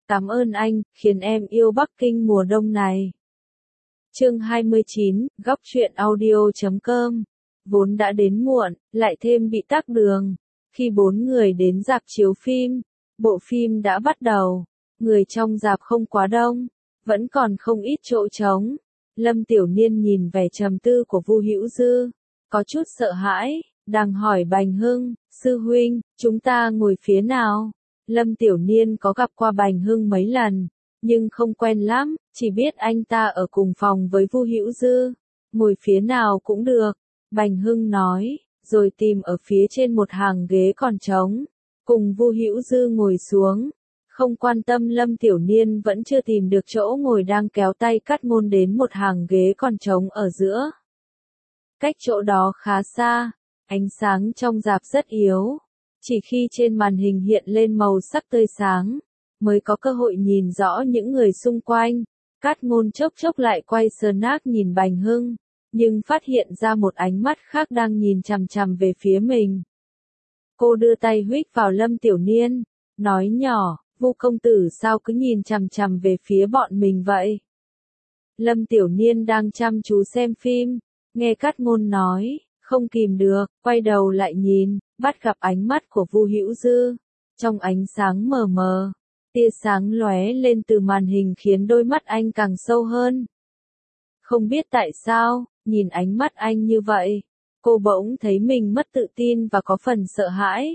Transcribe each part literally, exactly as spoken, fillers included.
Cảm ơn anh, khiến em yêu Bắc Kinh mùa đông này. Chương hai mươi chín, góc truyện audio chấm com. Vốn đã đến muộn, lại thêm bị tắc đường. Khi bốn người đến rạp chiếu phim, bộ phim đã bắt đầu. Người trong rạp không quá đông, vẫn còn không ít chỗ trống. Lâm Tiểu Niên nhìn vẻ trầm tư của Vu Hữu Dư, có chút sợ hãi, đang hỏi Bành Hưng, sư huynh, chúng ta ngồi phía nào? Lâm Tiểu Niên có gặp qua Bành Hưng mấy lần, nhưng không quen lắm, chỉ biết anh ta ở cùng phòng với Vu Hữu Dư. Ngồi phía nào cũng được, Bành Hưng nói, rồi tìm ở phía trên một hàng ghế còn trống, cùng Vu Hữu Dư ngồi xuống. Không quan tâm Lâm Tiểu Niên vẫn chưa tìm được chỗ ngồi đang kéo tay Cát Ngôn đến một hàng ghế còn trống ở giữa. Cách chỗ đó khá xa, ánh sáng trong rạp rất yếu. Chỉ khi trên màn hình hiện lên màu sắc tươi sáng, mới có cơ hội nhìn rõ những người xung quanh. Cát Ngôn chốc chốc lại quay snack nhìn Bành Hưng, nhưng phát hiện ra một ánh mắt khác đang nhìn chằm chằm về phía mình. Cô đưa tay huých vào Lâm Tiểu Niên, nói nhỏ, Vu công tử sao cứ nhìn chằm chằm về phía bọn mình vậy? Lâm Tiểu Niên đang chăm chú xem phim, nghe Cát Ngôn nói, không kìm được, quay đầu lại nhìn, bắt gặp ánh mắt của Vu Hữu Dư. Trong ánh sáng mờ mờ, tia sáng lóe lên từ màn hình khiến đôi mắt anh càng sâu hơn. Không biết tại sao, nhìn ánh mắt anh như vậy, cô bỗng thấy mình mất tự tin và có phần sợ hãi.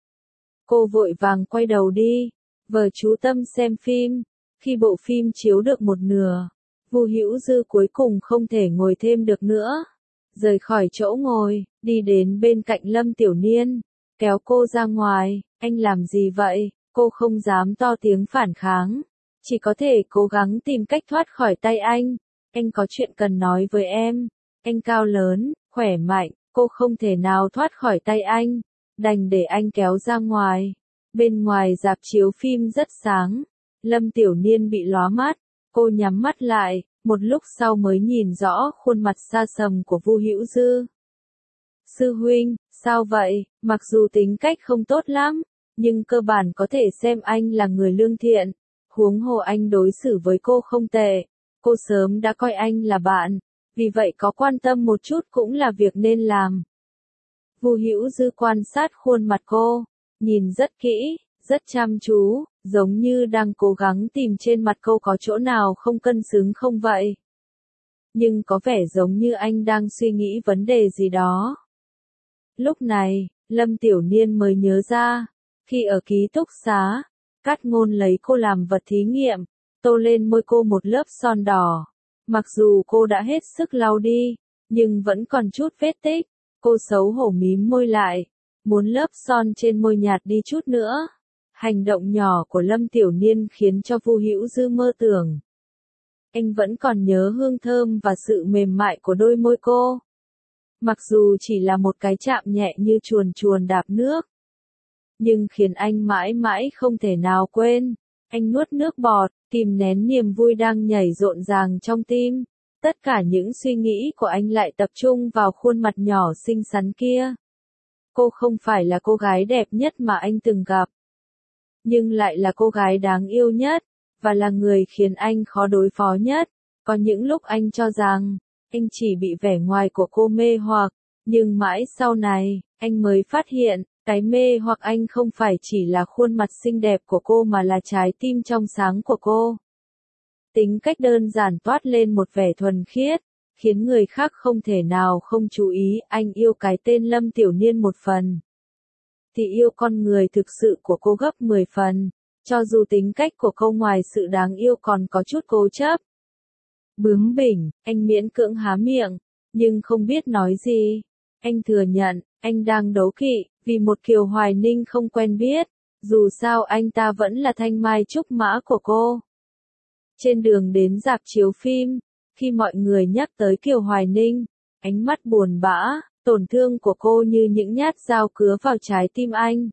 Cô vội vàng quay đầu đi, vờ chú tâm xem phim. Khi bộ phim chiếu được một nửa, Vu Hữu Dư cuối cùng không thể ngồi thêm được nữa, rời khỏi chỗ ngồi, đi đến bên cạnh Lâm Tiểu Niên, kéo cô ra ngoài. Anh làm gì vậy? Cô không dám to tiếng phản kháng, chỉ có thể cố gắng tìm cách thoát khỏi tay anh. Anh có chuyện cần nói với em. Anh cao lớn, khỏe mạnh, cô không thể nào thoát khỏi tay anh, đành để anh kéo ra ngoài. Bên ngoài rạp chiếu phim rất sáng, Lâm Tiểu Niên bị lóa mắt, cô nhắm mắt lại, một lúc sau mới nhìn rõ khuôn mặt xa sầm của Vu Hữu Dư. Sư huynh, sao vậy? Mặc dù tính cách không tốt lắm, nhưng cơ bản có thể xem anh là người lương thiện, huống hồ anh đối xử với cô không tệ, cô sớm đã coi anh là bạn, vì vậy có quan tâm một chút cũng là việc nên làm. Vu Hữu Dư quan sát khuôn mặt cô, nhìn rất kỹ, rất chăm chú, giống như đang cố gắng tìm trên mặt cô có chỗ nào không cân xứng không vậy. Nhưng có vẻ giống như anh đang suy nghĩ vấn đề gì đó. Lúc này, Lâm Tiểu Niên mới nhớ ra, khi ở ký túc xá, Cát Ngôn lấy cô làm vật thí nghiệm, tô lên môi cô một lớp son đỏ. Mặc dù cô đã hết sức lau đi, nhưng vẫn còn chút vết tích. Cô xấu hổ mím môi lại, muốn lớp son trên môi nhạt đi chút nữa. Hành động nhỏ của Lâm Tiểu Niên khiến cho Vu Hữu Dư mơ tưởng. Anh vẫn còn nhớ hương thơm và sự mềm mại của đôi môi cô. Mặc dù chỉ là một cái chạm nhẹ như chuồn chuồn đạp nước, nhưng khiến anh mãi mãi không thể nào quên. Anh nuốt nước bọt, kìm nén niềm vui đang nhảy rộn ràng trong tim. Tất cả những suy nghĩ của anh lại tập trung vào khuôn mặt nhỏ xinh xắn kia. Cô không phải là cô gái đẹp nhất mà anh từng gặp, nhưng lại là cô gái đáng yêu nhất, và là người khiến anh khó đối phó nhất. Có những lúc anh cho rằng, anh chỉ bị vẻ ngoài của cô mê hoặc, nhưng mãi sau này, anh mới phát hiện, cái mê hoặc anh không phải chỉ là khuôn mặt xinh đẹp của cô mà là trái tim trong sáng của cô. Tính cách đơn giản toát lên một vẻ thuần khiết, khiến người khác không thể nào không chú ý. Anh yêu cái tên Lâm Tiểu Niên một phần, thì yêu con người thực sự của cô gấp mười phần, cho dù tính cách của cô ngoài sự đáng yêu còn có chút cố chấp. Bướng bỉnh, anh miễn cưỡng há miệng, nhưng không biết nói gì. Anh thừa nhận, anh đang đố kỵ, vì một Kiều Hoài Ninh không quen biết, dù sao anh ta vẫn là thanh mai trúc mã của cô. Trên đường đến rạp chiếu phim, khi mọi người nhắc tới Kiều Hoài Ninh, ánh mắt buồn bã, tổn thương của cô như những nhát dao cứa vào trái tim anh.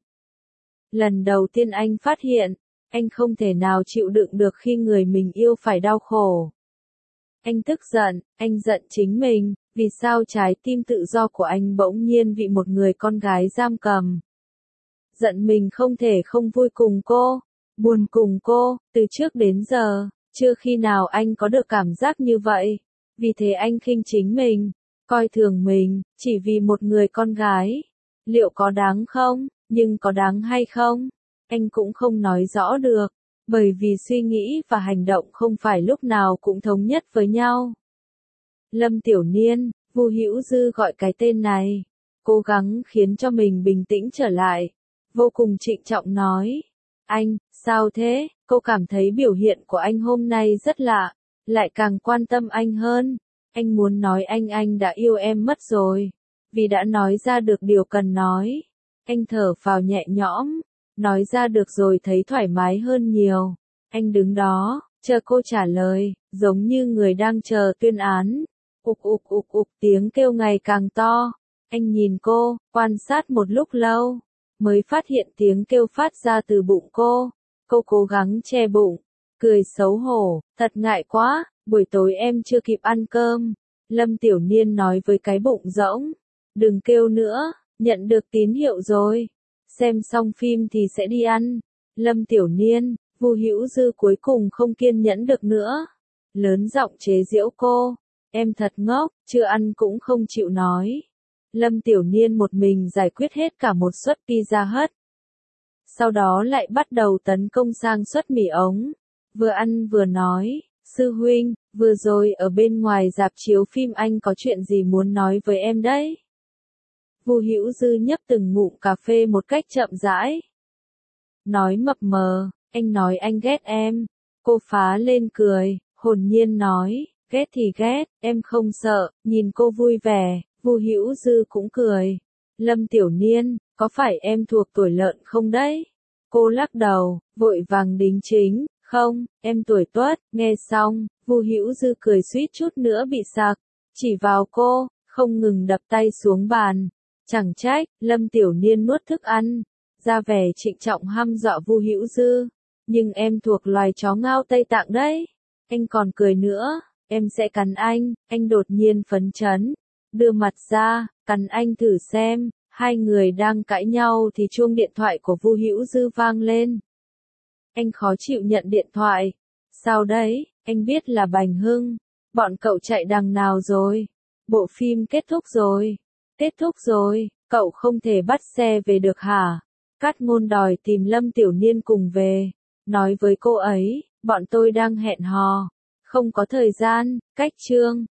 Lần đầu tiên anh phát hiện, anh không thể nào chịu đựng được khi người mình yêu phải đau khổ. Anh tức giận, anh giận chính mình, vì sao trái tim tự do của anh bỗng nhiên bị một người con gái giam cầm. Giận mình không thể không vui cùng cô, buồn cùng cô, từ trước đến giờ, chưa khi nào anh có được cảm giác như vậy. Vì thế anh khinh chính mình, coi thường mình, chỉ vì một người con gái. Liệu có đáng không? Nhưng có đáng hay không? Anh cũng không nói rõ được, bởi vì suy nghĩ và hành động không phải lúc nào cũng thống nhất với nhau. Lâm Tiểu Niên, Vu Hữu Dư gọi cái tên này, cố gắng khiến cho mình bình tĩnh trở lại, vô cùng trịnh trọng nói. Anh, sao thế? Cô cảm thấy biểu hiện của anh hôm nay rất lạ, lại càng quan tâm anh hơn. Anh muốn nói anh anh đã yêu em mất rồi, vì đã nói ra được điều cần nói. Anh thở phào nhẹ nhõm, nói ra được rồi thấy thoải mái hơn nhiều. Anh đứng đó, chờ cô trả lời, giống như người đang chờ tuyên án. Ục ục ục ục tiếng kêu ngày càng to. Anh nhìn cô, quan sát một lúc lâu, mới phát hiện tiếng kêu phát ra từ bụng cô. Cô cố gắng che bụng, cười xấu hổ, thật ngại quá, buổi tối em chưa kịp ăn cơm. Lâm Tiểu Niên nói với cái bụng rỗng, đừng kêu nữa, nhận được tín hiệu rồi. Xem xong phim thì sẽ đi ăn. Lâm Tiểu Niên, Vu Hữu Dư cuối cùng không kiên nhẫn được nữa. Lớn giọng chế giễu cô, em thật ngốc, chưa ăn cũng không chịu nói. Lâm Tiểu Niên một mình giải quyết hết cả một suất pizza hut. Sau đó lại bắt đầu tấn công sang suất mì ống. Vừa ăn vừa nói, sư huynh, vừa rồi ở bên ngoài rạp chiếu phim anh có chuyện gì muốn nói với em đấy. Vu Hữu Dư nhấp từng ngụm cà phê một cách chậm rãi. Nói mập mờ, anh nói anh ghét em. Cô phá lên cười, hồn nhiên nói, ghét thì ghét, em không sợ. Nhìn cô vui vẻ, Vu Hữu Dư cũng cười. Lâm Tiểu Niên, có phải em thuộc tuổi lợn không đấy? Cô lắc đầu, vội vàng đính chính, không, em tuổi Tuất. Nghe xong, Vu Hữu Dư cười suýt chút nữa bị sặc, chỉ vào cô, không ngừng đập tay xuống bàn. Chẳng trách, Lâm Tiểu Niên nuốt thức ăn, ra vẻ trịnh trọng hăm dọa Vu Hữu Dư. Nhưng em thuộc loài chó ngao Tây Tạng đấy. Anh còn cười nữa, em sẽ cắn anh. Anh đột nhiên phấn chấn, đưa mặt ra, cắn anh thử xem. Hai người đang cãi nhau thì chuông điện thoại của Vu Hữu Dư vang lên. Anh khó chịu nhận điện thoại. Sao đấy, anh biết là Bành Hưng. Bọn cậu chạy đằng nào rồi? Bộ phim kết thúc rồi. Kết thúc rồi, cậu không thể bắt xe về được hả? Cát Ngôn đòi tìm Lâm Tiểu Niên cùng về. Nói với cô ấy, bọn tôi đang hẹn hò. Không có thời gian, cách chương.